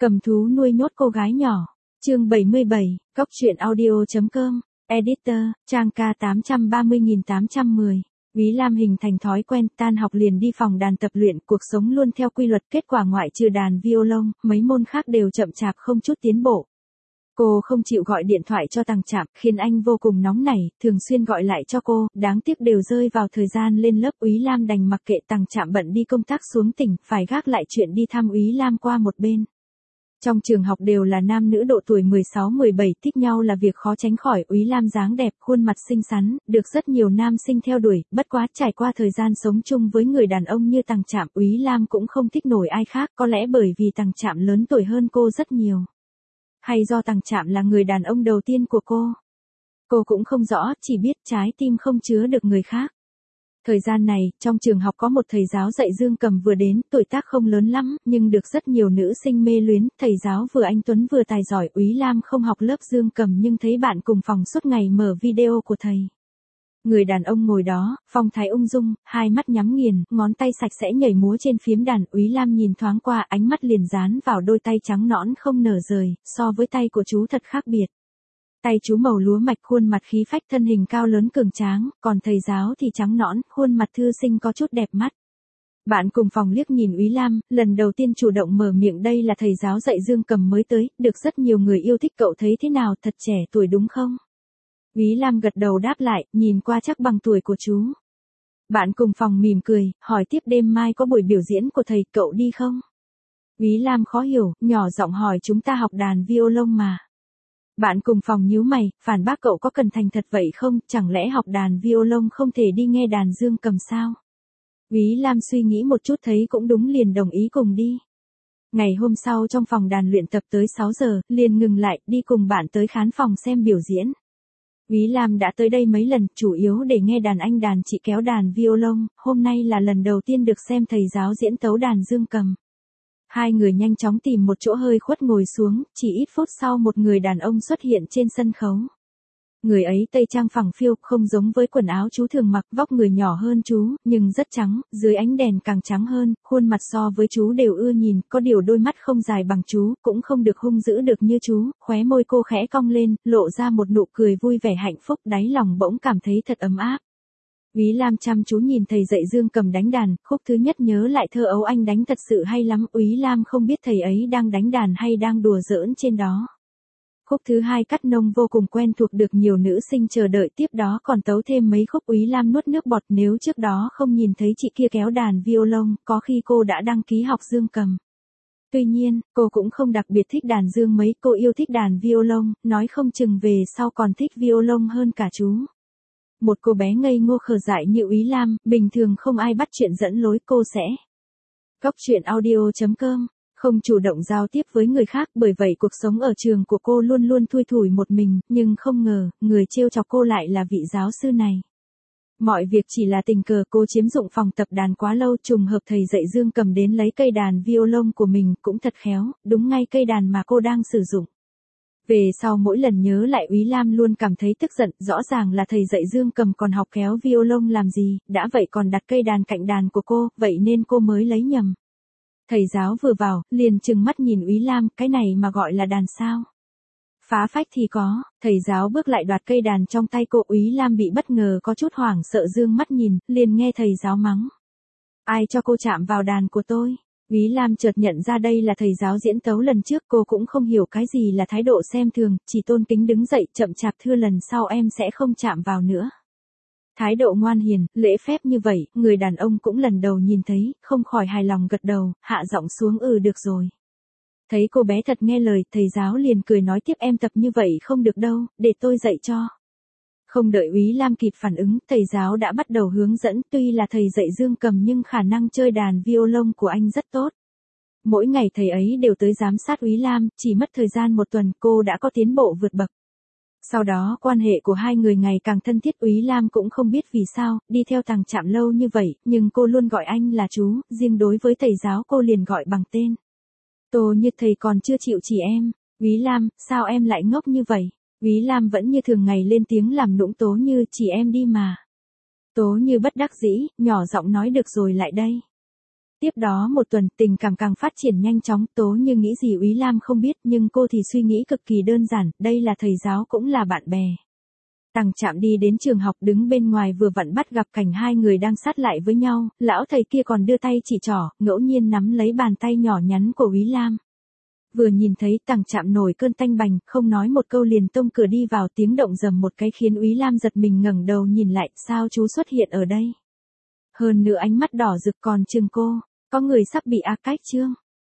Cầm thú nuôi nhốt cô gái nhỏ. Chương 77, coctruyện.audio.com, Editor, trang K830810. Úy Lam hình thành thói quen tan học liền đi phòng đàn tập luyện, cuộc sống luôn theo quy luật, kết quả ngoại trừ đàn violon, mấy môn khác đều chậm chạp không chút tiến bộ. Cô không chịu gọi điện thoại cho Tằng Trạm, khiến anh vô cùng nóng nảy, thường xuyên gọi lại cho cô, đáng tiếc đều rơi vào thời gian lên lớp. Úy Lam đành mặc kệ Tằng Trạm bận đi công tác xuống tỉnh, phải gác lại chuyện đi thăm Úy Lam qua một bên. Trong trường học đều là nam nữ độ tuổi 16-17, thích nhau là việc khó tránh khỏi. Úy Lam dáng đẹp, khuôn mặt xinh xắn, được rất nhiều nam sinh theo đuổi, bất quá trải qua thời gian sống chung với người đàn ông như Tằng Trạm, Úy Lam cũng không thích nổi ai khác, có lẽ bởi vì Tằng Trạm lớn tuổi hơn cô rất nhiều. Hay do Tằng Trạm là người đàn ông đầu tiên của cô? Cô cũng không rõ, chỉ biết trái tim không chứa được người khác. Thời gian này, trong trường học có một thầy giáo dạy dương cầm vừa đến, tuổi tác không lớn lắm, nhưng được rất nhiều nữ sinh mê luyến, thầy giáo vừa anh tuấn vừa tài giỏi. Úy Lam không học lớp dương cầm nhưng thấy bạn cùng phòng suốt ngày mở video của thầy. Người đàn ông ngồi đó, phong thái ung dung, hai mắt nhắm nghiền, ngón tay sạch sẽ nhảy múa trên phím đàn. Úy Lam nhìn thoáng qua, ánh mắt liền dán vào đôi tay trắng nõn không nở rời, so với tay của chú thật khác biệt. Tay chú màu lúa mạch, khuôn mặt khí phách, thân hình cao lớn cường tráng, còn thầy giáo thì trắng nõn, khuôn mặt thư sinh có chút đẹp mắt. Bạn cùng phòng liếc nhìn Úy Lam, lần đầu tiên chủ động mở miệng, đây là thầy giáo dạy dương cầm mới tới, được rất nhiều người yêu thích, cậu thấy thế nào, thật trẻ tuổi đúng không? Úy Lam gật đầu đáp lại, nhìn qua chắc bằng tuổi của chú. Bạn cùng phòng mỉm cười, hỏi tiếp, đêm mai có buổi biểu diễn của thầy, cậu đi không? Úy Lam khó hiểu, nhỏ giọng hỏi, chúng ta học đàn violon mà. Bạn cùng phòng nhíu mày, phản bác, cậu có cần thành thật vậy không, chẳng lẽ học đàn violon không thể đi nghe đàn dương cầm sao? Úy Lam suy nghĩ một chút thấy cũng đúng, liền đồng ý cùng đi. Ngày hôm sau trong phòng đàn luyện tập tới 6 giờ, liền ngừng lại, đi cùng bạn tới khán phòng xem biểu diễn. Úy Lam đã tới đây mấy lần, chủ yếu để nghe đàn anh đàn chị kéo đàn violon, hôm nay là lần đầu tiên được xem thầy giáo diễn tấu đàn dương cầm. Hai người nhanh chóng tìm một chỗ hơi khuất ngồi xuống, chỉ ít phút sau một người đàn ông xuất hiện trên sân khấu. Người ấy tây trang phẳng phiu, không giống với quần áo chú thường mặc, vóc người nhỏ hơn chú, nhưng rất trắng, dưới ánh đèn càng trắng hơn, khuôn mặt so với chú đều ưa nhìn, có điều đôi mắt không dài bằng chú, cũng không được hung dữ được như chú, khóe môi cô khẽ cong lên, lộ ra một nụ cười vui vẻ hạnh phúc, đáy lòng bỗng cảm thấy thật ấm áp. Úy Lam chăm chú nhìn thầy dạy dương cầm đánh đàn, khúc thứ nhất nhớ lại thơ ấu, anh đánh thật sự hay lắm. Úy Lam không biết thầy ấy đang đánh đàn hay đang đùa giỡn trên đó. Khúc thứ hai cắt nông vô cùng quen thuộc, được nhiều nữ sinh chờ đợi, tiếp đó còn tấu thêm mấy khúc. Úy Lam nuốt nước bọt, nếu trước đó không nhìn thấy chị kia kéo đàn violon, có khi cô đã đăng ký học dương cầm. Tuy nhiên, cô cũng không đặc biệt thích đàn dương mấy, cô yêu thích đàn violon, nói không chừng về sau còn thích violon hơn cả chú. Một cô bé ngây ngô khờ dại như Úy Lam, bình thường không ai bắt chuyện dẫn lối, cô sẽ. Coctruyện.audio.com, không chủ động giao tiếp với người khác, bởi vậy cuộc sống ở trường của cô luôn luôn thui thủi một mình, nhưng không ngờ, người trêu chọc cô lại là vị giáo sư này. Mọi việc chỉ là tình cờ, cô chiếm dụng phòng tập đàn quá lâu, trùng hợp thầy dạy dương cầm đến lấy cây đàn violon của mình, cũng thật khéo, đúng ngay cây đàn mà cô đang sử dụng. Về sau mỗi lần nhớ lại, Úy Lam luôn cảm thấy tức giận, rõ ràng là thầy dạy dương cầm còn học kéo violon làm gì, đã vậy còn đặt cây đàn cạnh đàn của cô, vậy nên cô mới lấy nhầm. Thầy giáo vừa vào, liền trừng mắt nhìn Úy Lam, cái này mà gọi là đàn sao? Phá phách thì có, thầy giáo bước lại đoạt cây đàn trong tay cô. Úy Lam bị bất ngờ, có chút hoảng sợ dương mắt nhìn, liền nghe thầy giáo mắng. Ai cho cô chạm vào đàn của tôi? Úy Lam chợt nhận ra đây là thầy giáo diễn tấu lần trước, cô cũng không hiểu cái gì là thái độ xem thường, chỉ tôn kính đứng dậy, chậm chạp thưa lần sau em sẽ không chạm vào nữa. Thái độ ngoan hiền, lễ phép như vậy, người đàn ông cũng lần đầu nhìn thấy, không khỏi hài lòng gật đầu, hạ giọng xuống, được rồi. Thấy cô bé thật nghe lời, thầy giáo liền cười nói tiếp, em tập như vậy không được đâu, để tôi dạy cho. Không đợi Úy Lam kịp phản ứng, thầy giáo đã bắt đầu hướng dẫn, tuy là thầy dạy dương cầm nhưng khả năng chơi đàn violon của anh rất tốt. Mỗi ngày thầy ấy đều tới giám sát Úy Lam, chỉ mất thời gian một tuần cô đã có tiến bộ vượt bậc. Sau đó quan hệ của hai người ngày càng thân thiết. Úy Lam cũng không biết vì sao, đi theo Tằng Trạm lâu như vậy, nhưng cô luôn gọi anh là chú, riêng đối với thầy giáo cô liền gọi bằng tên. Tô như thầy còn chưa chịu chỉ em. Úy Lam, sao em lại ngốc như vậy? Úy Lam vẫn như thường ngày lên tiếng làm nũng, Tố Như, chỉ em đi mà. Tố Như bất đắc dĩ, nhỏ giọng nói, được rồi lại đây. Tiếp đó một tuần, tình cảm càng phát triển nhanh chóng, Tố Như nghĩ gì Úy Lam không biết, nhưng cô thì suy nghĩ cực kỳ đơn giản, đây là thầy giáo cũng là bạn bè. Tằng Trạm đi đến trường học đứng bên ngoài vừa vặn bắt gặp cảnh hai người đang sát lại với nhau, lão thầy kia còn đưa tay chỉ trỏ, ngẫu nhiên nắm lấy bàn tay nhỏ nhắn của Úy Lam. Vừa nhìn thấy Tằng Trạm nổi cơn tanh bành, không nói một câu liền tông cửa đi vào, tiếng động rầm một cái khiến Úy Lam giật mình ngẩng đầu nhìn lại, sao chú xuất hiện ở đây? Hơn nữa ánh mắt đỏ rực còn chừng cô, có người sắp bị ác cách chưa?